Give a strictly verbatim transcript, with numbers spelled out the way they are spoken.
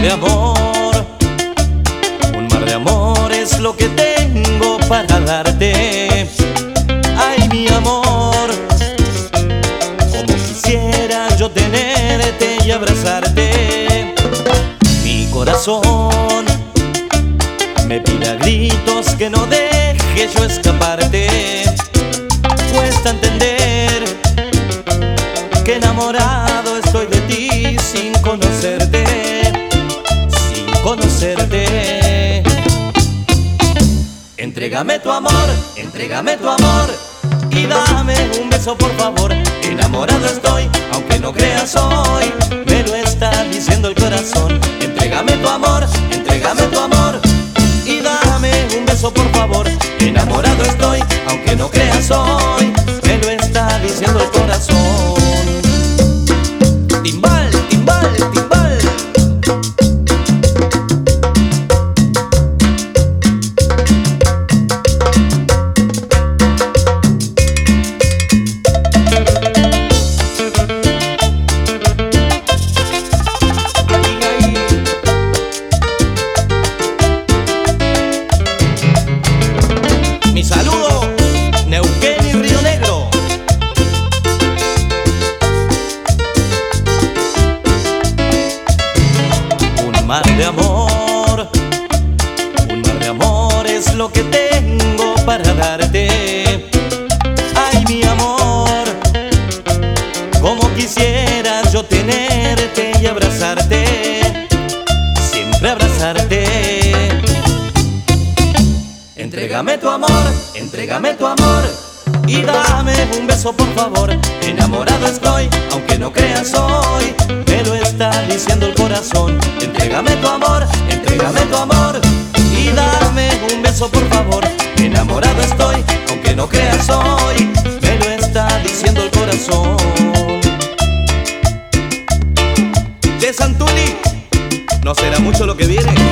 de amor, un mar de amor es lo que tengo para darte. Ay, mi amor, como quisiera yo tenerte y abrazarte. Mi corazón me pide a gritos que no deje yo escaparte. Cuesta entender que enamorado estoy de ti sin conocerte, sin conocerte. Entrégame tu amor, entrégame tu amor y dame un beso por favor. Enamorado estoy, aunque no creas hoy, me lo está diciendo el corazón. Entrégame tu amor, entrégame tu amor y dame un beso por favor. Enamorado estoy, aunque no creas hoy, me lo está diciendo el corazón. Timbal, timbal, timbal. Mi saludo, Neuquén y Río Negro. Un mar de amor, un mar de amor es lo que tengo para darte. Ay, mi amor, como quisiera yo tenerte y abrazarte, siempre abrazarte. Entrégame tu amor, entrégame tu amor y dame un beso por favor. Enamorado estoy, aunque no creas hoy, me lo está diciendo el corazón. Entrégame tu amor, entrégame tu amor y dame un beso por favor. Enamorado estoy, aunque no creas hoy, me lo está diciendo el corazón. De Santuli, no será mucho lo que viene.